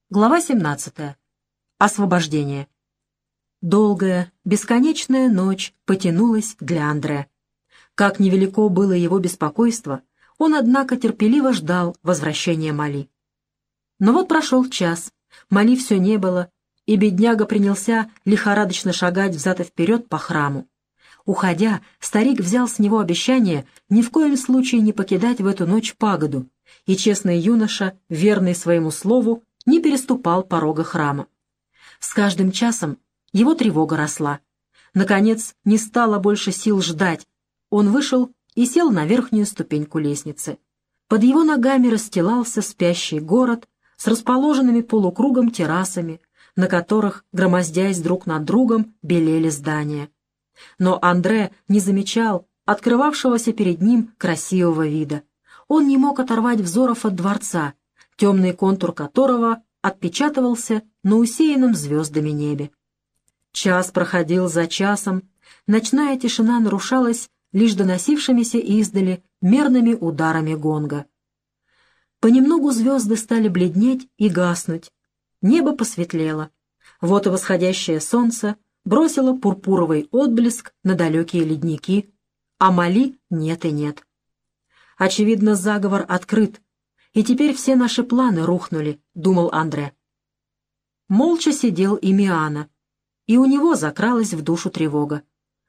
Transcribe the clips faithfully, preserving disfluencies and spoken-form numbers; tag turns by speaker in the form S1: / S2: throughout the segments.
S1: Глава семнадцатая. Освобождение. Долгая, бесконечная ночь потянулась для Андре. Как невелико было его беспокойство, он, однако, терпеливо ждал возвращения Мали. Но вот прошел час, Мали все не было, и бедняга принялся лихорадочно шагать взад и вперед по храму. Уходя, старик взял с него обещание ни в коем случае не покидать в эту ночь пагоду, и честный юноша, верный своему слову, не переступал порога храма. С каждым часом его тревога росла. Наконец, не стало больше сил ждать. Он вышел и сел на верхнюю ступеньку лестницы. Под его ногами расстилался спящий город с расположенными полукругом террасами, на которых, громоздясь друг над другом, белели здания. Но Андре не замечал открывавшегося перед ним красивого вида. Он не мог оторвать взоров от дворца, темный контур которого отпечатывался на усеянном звездами небе. Час проходил за часом, ночная тишина нарушалась лишь доносившимися издали мерными ударами гонга. Понемногу звезды стали бледнеть и гаснуть, небо посветлело. Вот и восходящее солнце бросило пурпуровый отблеск на далекие ледники, а Мали нет и нет. Очевидно, заговор открыт, и теперь все наши планы рухнули, — думал Андре. Молча сидел и Миана, и у него закралась в душу тревога.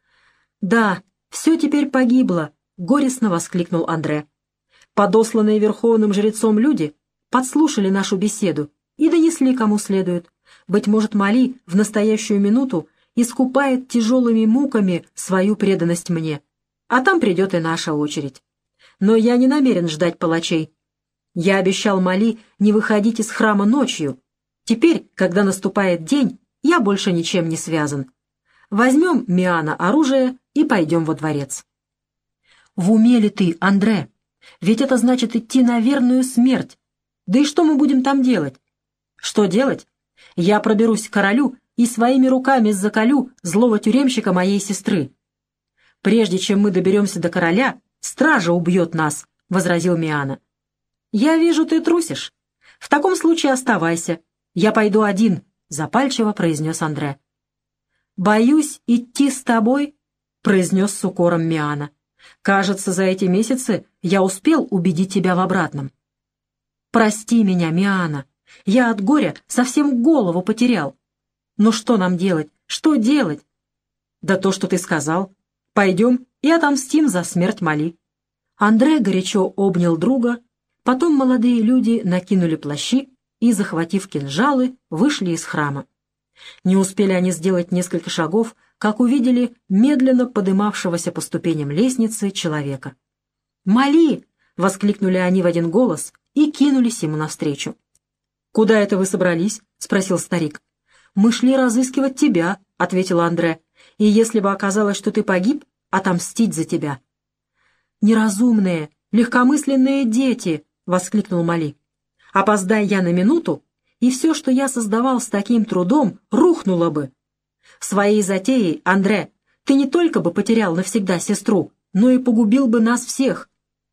S1: «Да, все теперь погибло», — горестно воскликнул Андре. «Подосланные верховным жрецом люди подслушали нашу беседу и донесли кому следует. Быть может, Мали в настоящую минуту искупает тяжелыми муками свою преданность мне, а там придет и наша очередь. Но я не намерен ждать палачей. Я обещал Мали не выходить из храма ночью. Теперь, когда наступает день, я больше ничем не связан. Возьмем, Миана, оружие и пойдем во дворец». «В уме ли ты, Андре? Ведь это значит идти на верную смерть. Да и что мы будем там делать?» «Что делать? Я проберусь к королю и своими руками заколю злого тюремщика моей сестры». «Прежде чем мы доберемся до короля, стража убьет нас», — возразил Миана. «Я вижу, ты трусишь. В таком случае оставайся. Я пойду один», — запальчиво произнес Андре. «Боюсь идти с тобой», — произнес с укором Миана. «Кажется, за эти месяцы я успел убедить тебя в обратном». «Прости меня, Миана. Я от горя совсем голову потерял. Но что нам делать? Что делать?» «Да то, что ты сказал. Пойдем и отомстим за смерть Мали». Андре горячо обнял друга. Потом молодые люди накинули плащи и, захватив кинжалы, вышли из храма. Не успели они сделать несколько шагов, как увидели медленно подымавшегося по ступеням лестницы человека. «Мали!» — воскликнули они в один голос и кинулись ему навстречу. «Куда это вы собрались?» — спросил старик. «Мы шли разыскивать тебя», — ответил Андре, «и если бы оказалось, что ты погиб, отомстить за тебя». «Неразумные, легкомысленные дети!» — воскликнул Мали. «Опоздай я на минуту, и все, что я создавал с таким трудом, рухнуло бы. Своей затеей, Андре, ты не только бы потерял навсегда сестру, но и погубил бы нас всех».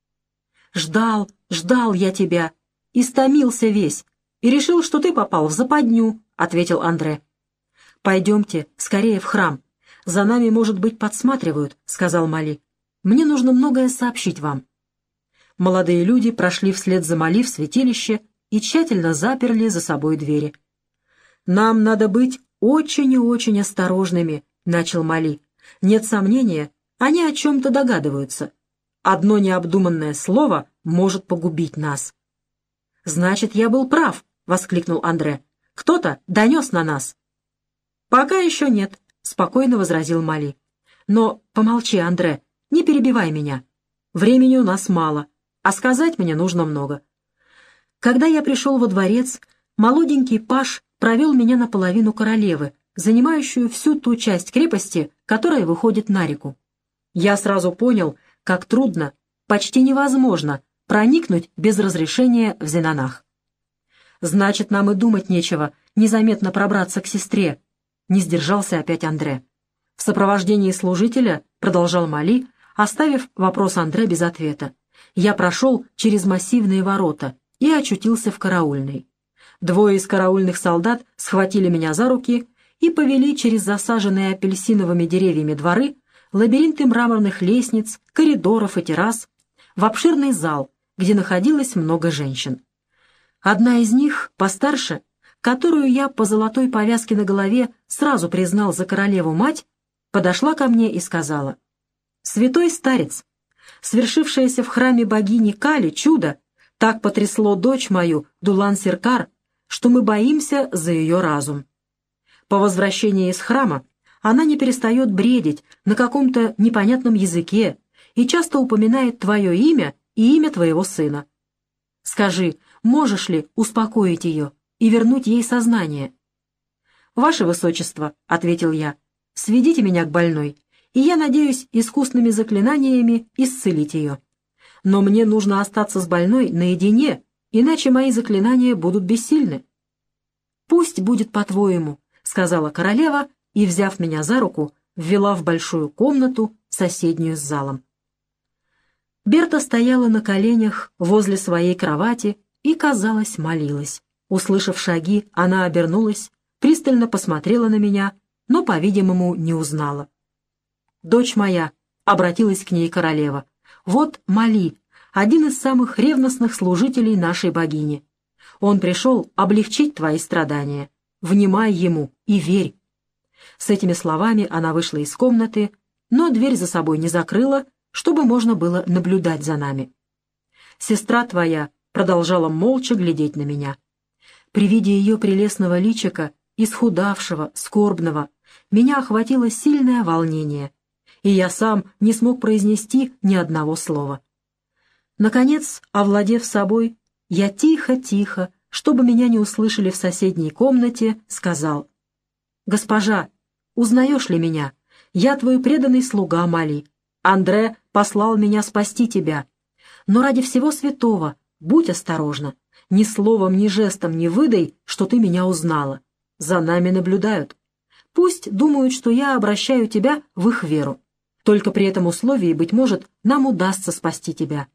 S1: «Ждал, ждал я тебя, истомился весь, и решил, что ты попал в западню», — ответил Андре. «Пойдемте скорее в храм. За нами, может быть, подсматривают», — сказал Мали. «Мне нужно многое сообщить вам». Молодые люди прошли вслед за Мали в святилище и тщательно заперли за собой двери. «Нам надо быть очень и очень осторожными», — начал Мали. «Нет сомнения, они о чем-то догадываются. Одно необдуманное слово может погубить нас». «Значит, я был прав», — воскликнул Андре. «Кто-то донес на нас». «Пока еще нет», — спокойно возразил Мали. «Но помолчи, Андре, не перебивай меня. Времени у нас мало, а сказать мне нужно много. Когда я пришел во дворец, молоденький паж провел меня наполовину королевы, занимающую всю ту часть крепости, которая выходит на реку. Я сразу понял, как трудно, почти невозможно проникнуть без разрешения в Зенанах. «Значит, нам и думать нечего, незаметно пробраться к сестре», — не сдержался опять Андре. «В сопровождении служителя», — продолжал Мали, оставив вопрос Андре без ответа, «я прошел через массивные ворота и очутился в караульной. Двое из караульных солдат схватили меня за руки и повели через засаженные апельсиновыми деревьями дворы, лабиринты мраморных лестниц, коридоров и террас, в обширный зал, где находилось много женщин. Одна из них, постарше, которую я по золотой повязке на голове сразу признал за королеву-мать, подошла ко мне и сказала: «Святой старец, свершившееся в храме богини Кали чудо так потрясло дочь мою, Дулан-Сиркар, что мы боимся за ее разум. По возвращении из храма она не перестает бредить на каком-то непонятном языке и часто упоминает твое имя и имя твоего сына. Скажи, можешь ли успокоить ее и вернуть ей сознание?» «Ваше Высочество», — ответил я, — «сведите меня к больной, и я надеюсь искусными заклинаниями исцелить ее. Но мне нужно остаться с больной наедине, иначе мои заклинания будут бессильны». «Пусть будет по-твоему», — сказала королева и, взяв меня за руку, ввела в большую комнату, соседнюю с залом. Берта стояла на коленях возле своей кровати и, казалось, молилась. Услышав шаги, она обернулась, пристально посмотрела на меня, но, по-видимому, не узнала. «Дочь моя», — обратилась к ней королева, — «вот Мали, один из самых ревностных служителей нашей богини. Он пришел облегчить твои страдания. Внимай ему и верь». С этими словами она вышла из комнаты, но дверь за собой не закрыла, чтобы можно было наблюдать за нами. Сестра твоя продолжала молча глядеть на меня. При виде ее прелестного личика, исхудавшего, скорбного, меня охватило сильное волнение, и я сам не смог произнести ни одного слова. Наконец, овладев собой, я тихо-тихо, чтобы меня не услышали в соседней комнате, сказал: «Госпожа, узнаешь ли меня? Я твой преданный слуга Мали. Андре послал меня спасти тебя. Но ради всего святого будь осторожна. Ни словом, ни жестом не выдай, что ты меня узнала. За нами наблюдают. Пусть думают, что я обращаю тебя в их веру. Только при этом условии, быть может, нам удастся спасти тебя».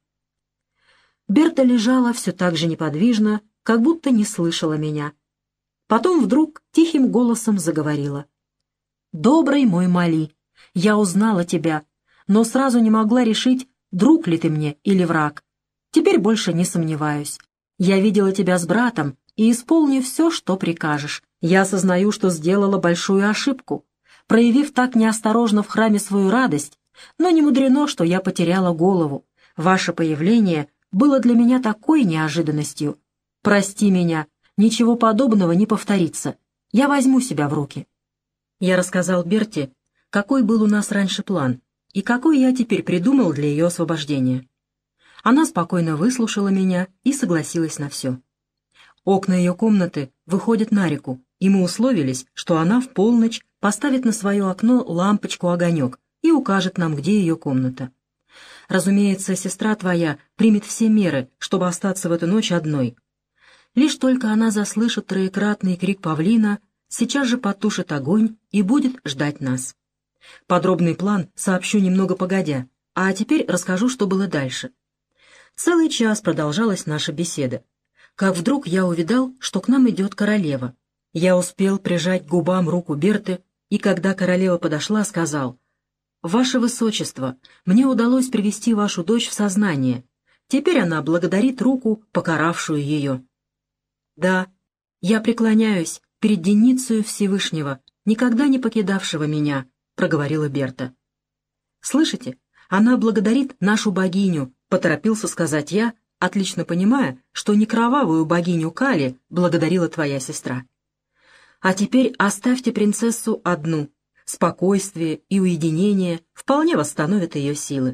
S1: Берта лежала все так же неподвижно, как будто не слышала меня. Потом вдруг тихим голосом заговорила: «Добрый мой Мали, я узнала тебя, но сразу не могла решить, друг ли ты мне или враг. Теперь больше не сомневаюсь. Я видела тебя с братом и исполню все, что прикажешь. Я осознаю, что сделала большую ошибку, проявив так неосторожно в храме свою радость, но не мудрено, что я потеряла голову. Ваше появление было для меня такой неожиданностью. Прости меня, ничего подобного не повторится. Я возьму себя в руки». Я рассказал Берте, какой был у нас раньше план и какой я теперь придумал для ее освобождения. Она спокойно выслушала меня и согласилась на все. Окна ее комнаты выходят на реку, и мы условились, что она в полночь поставит на свое окно лампочку-огонек и укажет нам, где ее комната. Разумеется, сестра твоя примет все меры, чтобы остаться в эту ночь одной. Лишь только она заслышит троекратный крик павлина, сейчас же потушит огонь и будет ждать нас. Подробный план сообщу немного погодя, а теперь расскажу, что было дальше. Целый час продолжалась наша беседа, как вдруг я увидал, что к нам идет королева. Я успел прижать к губам руку Берты, и когда королева подошла, сказал: «Ваше Высочество, мне удалось привести вашу дочь в сознание. Теперь она благодарит руку, покаравшую ее». «Да, я преклоняюсь перед Деницею Всевышнего, никогда не покидавшего меня», — проговорила Берта. «Слышите, она благодарит нашу богиню», — поторопился сказать я, отлично понимая, что не кровавую богиню Кали благодарила твоя сестра. «А теперь оставьте принцессу одну. Спокойствие и уединение вполне восстановят ее силы».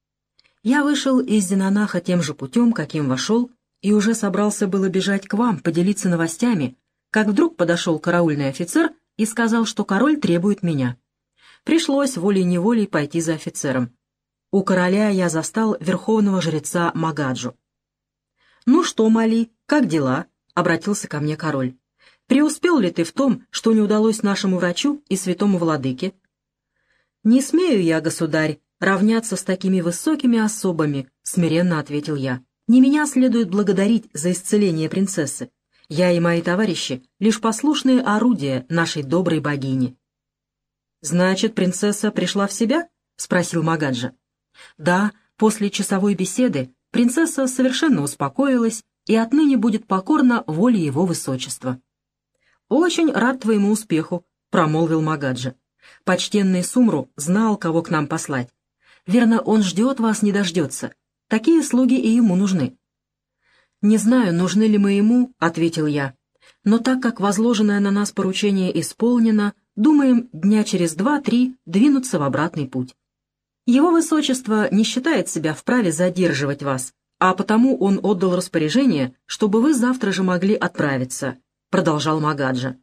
S1: Я вышел из Зенонаха тем же путем, каким вошел, и уже собрался было бежать к вам, поделиться новостями, как вдруг подошел караульный офицер и сказал, что король требует меня. Пришлось волей-неволей пойти за офицером. У короля я застал верховного жреца Магаджу. «Ну что, Мали, как дела?» — обратился ко мне король. «Преуспел ли ты в том, что не удалось нашему врачу и святому владыке?» «Не смею я, государь, равняться с такими высокими особами», — смиренно ответил я. «Не меня следует благодарить за исцеление принцессы. Я и мои товарищи — лишь послушные орудия нашей доброй богини». «Значит, принцесса пришла в себя?» — спросил Магаджа. «Да, после часовой беседы принцесса совершенно успокоилась и отныне будет покорна воле его высочества». «Очень рад твоему успеху», — промолвил Магаджа. «Почтенный Сумру знал, кого к нам послать. Верно, он ждет вас, не дождется. Такие слуги и ему нужны». «Не знаю, нужны ли мы ему», — ответил я. «Но так как возложенное на нас поручение исполнено, думаем дня через два-три двинуться в обратный путь. Его высочество не считает себя вправе задерживать вас, а потому он отдал распоряжение, чтобы вы завтра же могли отправиться», — продолжал Магаджа.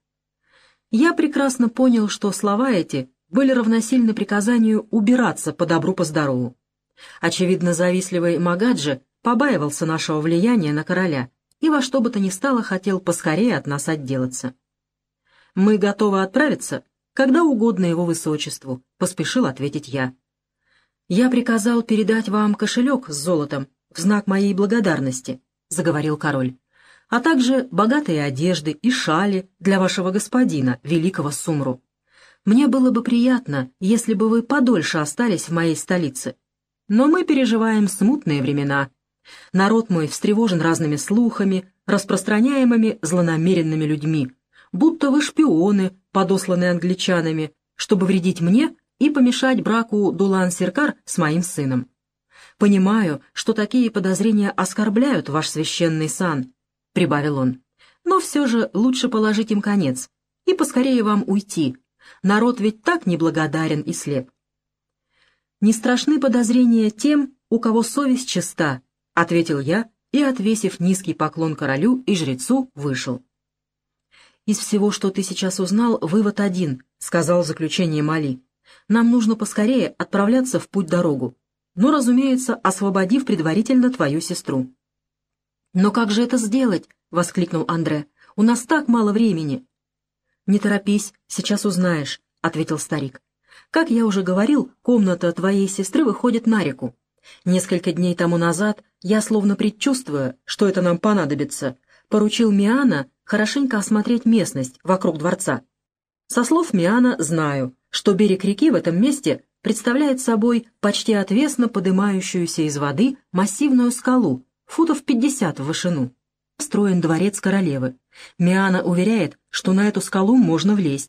S1: Я прекрасно понял, что слова эти были равносильны приказанию убираться по добру по здорову. Очевидно, завистливый Магаджа побаивался нашего влияния на короля и во что бы то ни стало хотел поскорее от нас отделаться. «Мы готовы отправиться, когда угодно его высочеству», — поспешил ответить я. «Я приказал передать вам кошелек с золотом в знак моей благодарности», — заговорил король, «а также богатые одежды и шали для вашего господина, великого Сумру. Мне было бы приятно, если бы вы подольше остались в моей столице. Но мы переживаем смутные времена. Народ мой встревожен разными слухами, распространяемыми злонамеренными людьми, будто вы шпионы, подосланные англичанами, чтобы вредить мне и помешать браку Дулан-Сиркар с моим сыном. Понимаю, что такие подозрения оскорбляют ваш священный сан», — прибавил он, «но все же лучше положить им конец и поскорее вам уйти. Народ ведь так неблагодарен и слеп». «Не страшны подозрения тем, у кого совесть чиста», — ответил я и, отвесив низкий поклон королю и жрецу, вышел. «Из всего, что ты сейчас узнал, вывод один», — сказал в заключение Мали. «Нам нужно поскорее отправляться в путь-дорогу, но, разумеется, освободив предварительно твою сестру». «Но как же это сделать?» — воскликнул Андре. «У нас так мало времени». «Не торопись, сейчас узнаешь», — ответил старик. «Как я уже говорил, комната твоей сестры выходит на реку. Несколько дней тому назад я, словно предчувствуя, что это нам понадобится, поручил Миана хорошенько осмотреть местность вокруг дворца. Со слов Миана знаю, что берег реки в этом месте представляет собой почти отвесно подымающуюся из воды массивную скалу, футов пятьдесят в вышину. Строен дворец королевы. Миана уверяет, что на эту скалу можно влезть.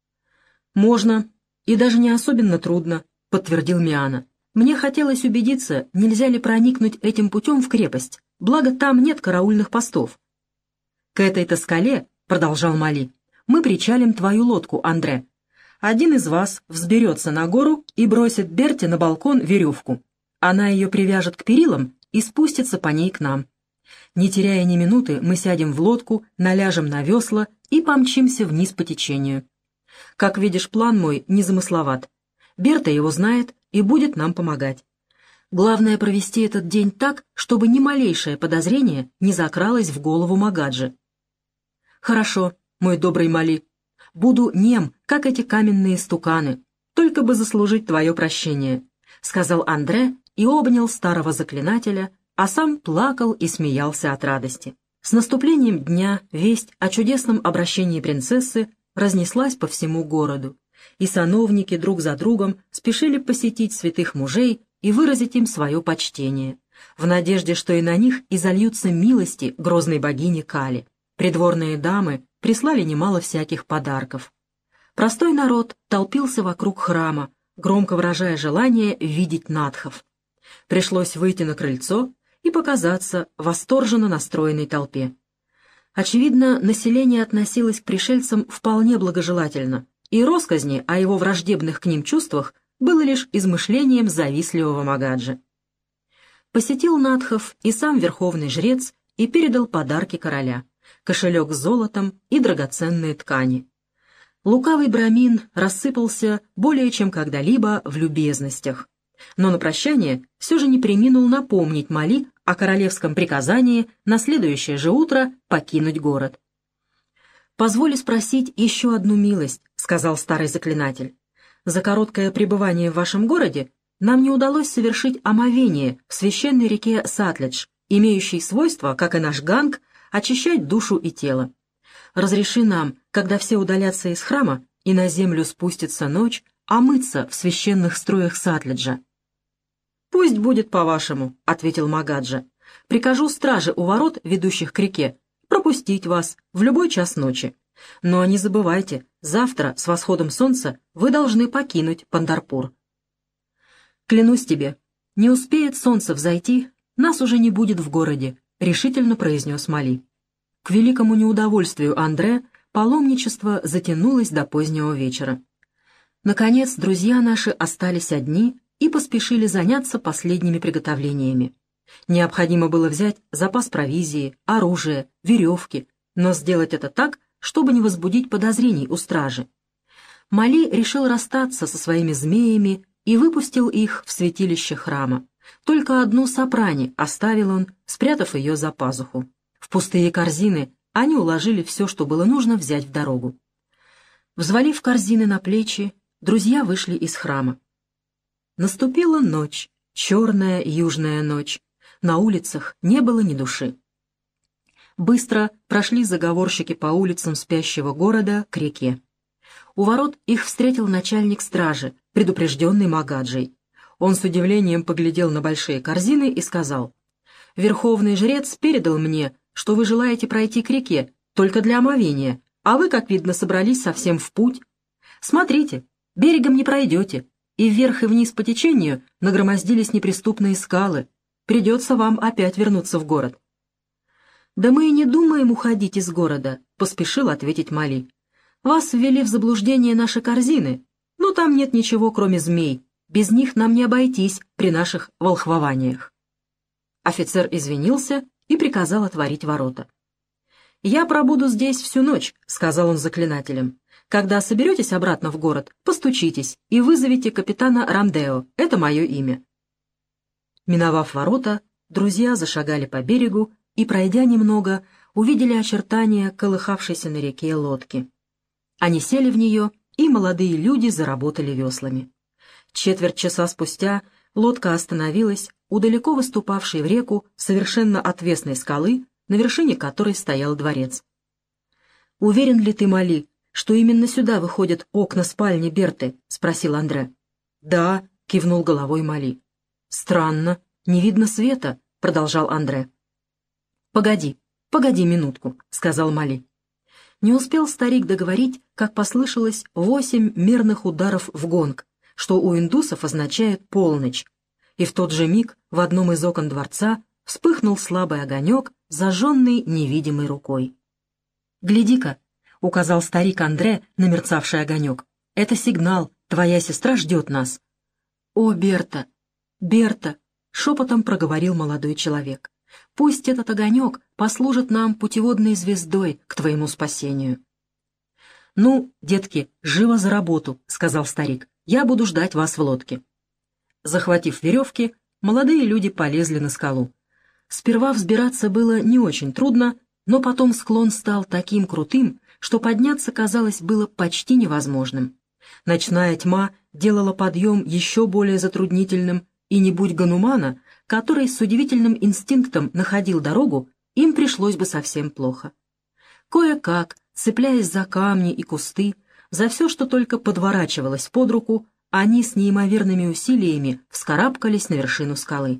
S1: «Можно, и даже не особенно трудно», — подтвердил Миана. «Мне хотелось убедиться, нельзя ли проникнуть этим путем в крепость, благо там нет караульных постов». «К этой-то скале, — продолжал Мали, — мы причалим твою лодку, Андре. Один из вас взберется на гору и бросит Берте на балкон веревку. Она ее привяжет к перилам и спустится по ней к нам. Не теряя ни минуты, мы сядем в лодку, наляжем на весла и помчимся вниз по течению. Как видишь, план мой незамысловат. Берта его знает и будет нам помогать. Главное — провести этот день так, чтобы ни малейшее подозрение не закралось в голову Магаджи». «Хорошо, мой добрый Мали. Буду нем, как эти каменные стуканы, только бы заслужить твое прощение», — сказал Андре и обнял старого заклинателя, а сам плакал и смеялся от радости. С наступлением дня весть о чудесном обращении принцессы разнеслась по всему городу, и сановники друг за другом спешили посетить святых мужей и выразить им свое почтение, в надежде, что и на них изольются милости грозной богини Кали. Придворные дамы прислали немало всяких подарков. Простой народ толпился вокруг храма, громко выражая желание видеть надхов. Пришлось выйти на крыльцо и показаться восторженно настроенной толпе. Очевидно, население относилось к пришельцам вполне благожелательно, и россказни о его враждебных к ним чувствах было лишь измышлением завистливого Магаджи. Посетил надхов и сам верховный жрец и передал подарки короля — кошелек с золотом и драгоценные ткани. Лукавый брамин рассыпался более чем когда-либо в любезностях, но на прощание все же не преминул напомнить Мали о королевском приказании на следующее же утро покинуть город. «Позволю спросить еще одну милость», — сказал старый заклинатель. «За короткое пребывание в вашем городе нам не удалось совершить омовение в священной реке Сатледж, имеющей свойство, как и наш Ганг, очищать душу и тело. Разреши нам, когда все удалятся из храма и на землю спустится ночь, омыться в священных струях Сатлиджа». «Пусть будет по-вашему», — ответил Магаджа. «Прикажу страже у ворот, ведущих к реке, пропустить вас в любой час ночи. Но не забывайте, завтра с восходом солнца вы должны покинуть Пандарпур». «Клянусь тебе, не успеет солнце взойти, нас уже не будет в городе», — решительно произнес Мали. К великому неудовольствию Андре паломничество затянулось до позднего вечера. Наконец, друзья наши остались одни и поспешили заняться последними приготовлениями. Необходимо было взять запас провизии, оружия, веревки, но сделать это так, чтобы не возбудить подозрений у стражи. Мали решил расстаться со своими змеями и выпустил их в святилище храма. Только одну сопрани оставил он, спрятав ее за пазуху. В пустые корзины они уложили все, что было нужно взять в дорогу. Взвалив корзины на плечи, друзья вышли из храма. Наступила ночь, черная южная ночь. На улицах не было ни души. Быстро прошли заговорщики по улицам спящего города к реке. У ворот их встретил начальник стражи, предупрежденный Магаджей. Он с удивлением поглядел на большие корзины и сказал: «Верховный жрец передал мне, что вы желаете пройти к реке, только для омовения, а вы, как видно, собрались совсем в путь. Смотрите, берегом не пройдете, и вверх и вниз по течению нагромоздились неприступные скалы. Придется вам опять вернуться в город». «Да мы и не думаем уходить из города», — поспешил ответить Мали. «Вас ввели в заблуждение наши корзины, но там нет ничего, кроме змей. Без них нам не обойтись при наших волхвованиях». Офицер извинился и приказал отворить ворота. «Я пробуду здесь всю ночь», — сказал он заклинателям. «Когда соберетесь обратно в город, постучитесь и вызовите капитана Рамдео, это мое имя». Миновав ворота, друзья зашагали по берегу и, пройдя немного, увидели очертания колыхавшейся на реке лодки. Они сели в нее, и молодые люди заработали веслами. Четверть часа спустя лодка остановилась у далеко выступавшей в реку совершенно отвесной скалы, на вершине которой стоял дворец. «Уверен ли ты, Мали, что именно сюда выходят окна спальни Берты?» — спросил Андре. «Да», — кивнул головой Мали. «Странно, не видно света», — продолжал Андре. «Погоди, погоди минутку», — сказал Мали. Не успел старик договорить, как послышалось восемь мерных ударов в гонг, что у индусов означает полночь, и в тот же миг в одном из окон дворца вспыхнул слабый огонек, зажженный невидимой рукой. «Гляди-ка», — указал старик Андре на мерцавший огонек, — «это сигнал, твоя сестра ждет нас». «О, Берта, Берта», — шепотом проговорил молодой человек, — «пусть этот огонек послужит нам путеводной звездой к твоему спасению». «Ну, детки, живо за работу», — сказал старик, — «я буду ждать вас в лодке». Захватив веревки, молодые люди полезли на скалу. Сперва взбираться было не очень трудно, но потом склон стал таким крутым, что подняться, казалось, было почти невозможным. Ночная тьма делала подъем еще более затруднительным, и не будь Ганумана, который с удивительным инстинктом находил дорогу, им пришлось бы совсем плохо. Кое-как, цепляясь за камни и кусты, за все, что только подворачивалось под руку, они с неимоверными усилиями вскарабкались на вершину скалы.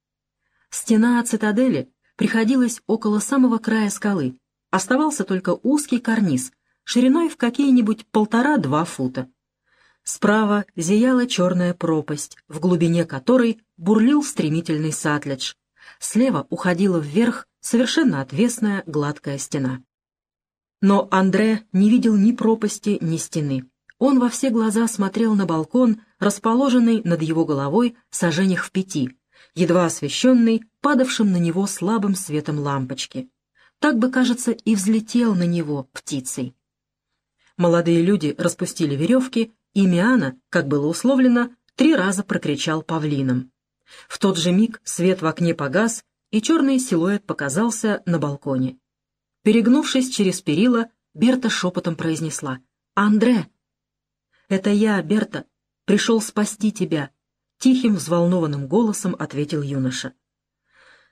S1: Стена цитадели приходилась около самого края скалы, оставался только узкий карниз, шириной в какие-нибудь полтора-два фута. Справа зияла черная пропасть, в глубине которой бурлил стремительный Сатлидж. Слева уходила вверх совершенно отвесная гладкая стена. Но Андре не видел ни пропасти, ни стены. Он во все глаза смотрел на балкон, расположенный над его головой саженях в пяти, едва освещенный падавшим на него слабым светом лампочки. Так бы, кажется, и взлетел на него птицей. Молодые люди распустили веревки, и Миана, как было условлено, три раза прокричал павлином. В тот же миг свет в окне погас, и черный силуэт показался на балконе. Перегнувшись через перила, Берта шепотом произнесла: «Андре!» «Это я, Берта, пришел спасти тебя», — тихим, взволнованным голосом ответил юноша.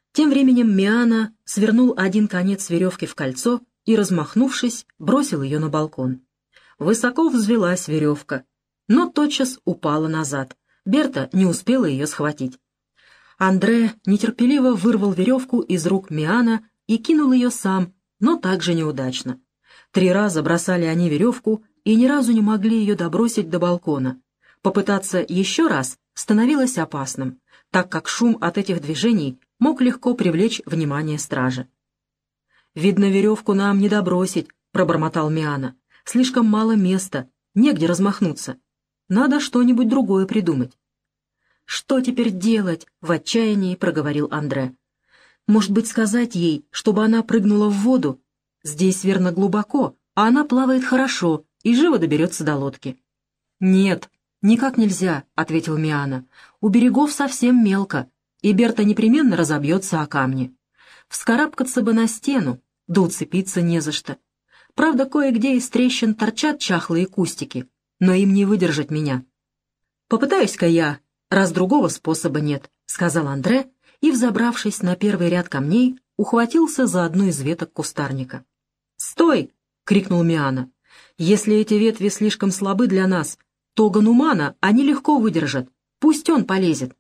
S1: Тем временем Миана свернул один конец веревки в кольцо и, размахнувшись, бросил ее на балкон. Высоко взвелась веревка, но тотчас упала назад. Берта не успела ее схватить. Андре нетерпеливо вырвал веревку из рук Миана и кинул ее сам, но также неудачно. Три раза бросали они веревку и ни разу не могли ее добросить до балкона. Попытаться еще раз становилось опасным, так как шум от этих движений мог легко привлечь внимание стражи. «Видно, веревку нам не добросить», — пробормотал Миана. «Слишком мало места, негде размахнуться. Надо что-нибудь другое придумать». «Что теперь делать?» — в отчаянии проговорил Андре. «Может быть, сказать ей, чтобы она прыгнула в воду? Здесь, верно, глубоко, а она плавает хорошо и живо доберется до лодки». «Нет, никак нельзя», — ответил Миана. «У берегов совсем мелко, и Берта непременно разобьется о камни. Вскарабкаться бы на стену, да уцепиться не за что. Правда, кое-где из трещин торчат чахлые кустики, но им не выдержать меня». «Попытаюсь-ка я, раз другого способа нет», — сказал Андре, и, взобравшись на первый ряд камней, ухватился за одну из веток кустарника. «Стой!» — крикнул Миана. «Если эти ветви слишком слабы для нас, то Ганумана они легко выдержат. Пусть он полезет».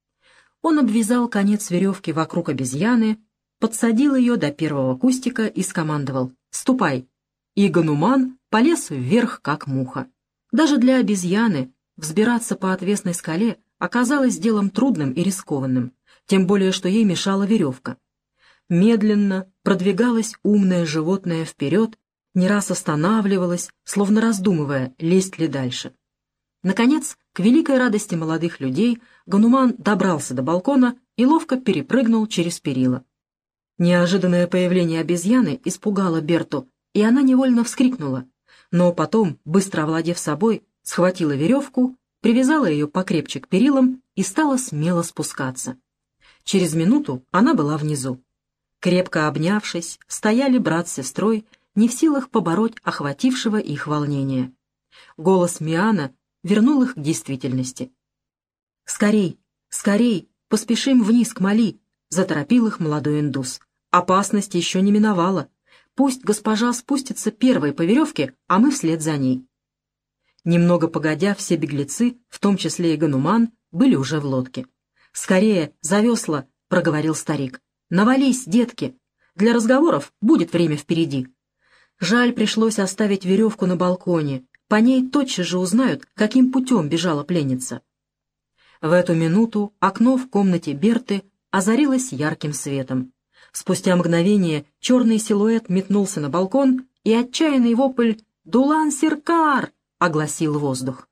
S1: Он обвязал конец веревки вокруг обезьяны, подсадил ее до первого кустика и скомандовал: «Ступай!» И Гануман полез вверх, как муха. Даже для обезьяны взбираться по отвесной скале оказалось делом трудным и рискованным, тем более что ей мешала веревка. Медленно продвигалось умное животное вперед, не раз останавливалось, словно раздумывая, лезть ли дальше. Наконец, к великой радости молодых людей, Гануман добрался до балкона и ловко перепрыгнул через перила. Неожиданное появление обезьяны испугало Берту, и она невольно вскрикнула, но потом, быстро овладев собой, схватила веревку, привязала ее покрепче к перилам и стала смело спускаться. Через минуту она была внизу. Крепко обнявшись, стояли брат с сестрой, не в силах побороть охватившего их волнения. Голос Миана вернул их к действительности. «Скорей, скорей, поспешим вниз к Мали», — заторопил их молодой индус. «Опасность еще не миновала. Пусть госпожа спустится первой по веревке, а мы вслед за ней». Немного погодя, все беглецы, в том числе и Гануман, были уже в лодке. «Скорее, за весла», — проговорил старик. «Навались, детки. Для разговоров будет время впереди». Жаль, пришлось оставить веревку на балконе. По ней тотчас же узнают, каким путем бежала пленница. В эту минуту окно в комнате Берты озарилось ярким светом. Спустя мгновение черный силуэт метнулся на балкон, и отчаянный вопль «Дулан Сиркар!» огласил воздух.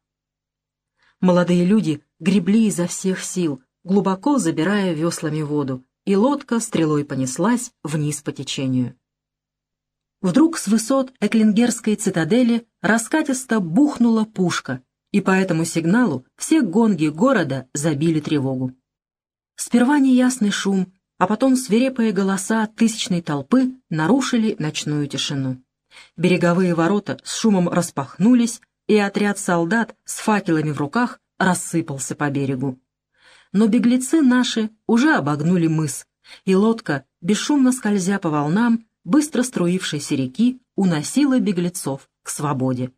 S1: Молодые люди гребли изо всех сил, глубоко забирая веслами воду, и лодка стрелой понеслась вниз по течению. Вдруг с высот Эклингерской цитадели раскатисто бухнула пушка, и по этому сигналу все гонги города забили тревогу. Сперва неясный шум, а потом свирепые голоса тысячной толпы нарушили ночную тишину. Береговые ворота с шумом распахнулись, и отряд солдат с факелами в руках рассыпался по берегу. Но беглецы наши уже обогнули мыс, и лодка, бесшумно скользя по волнам, быстро струившейся реки, уносила беглецов к свободе.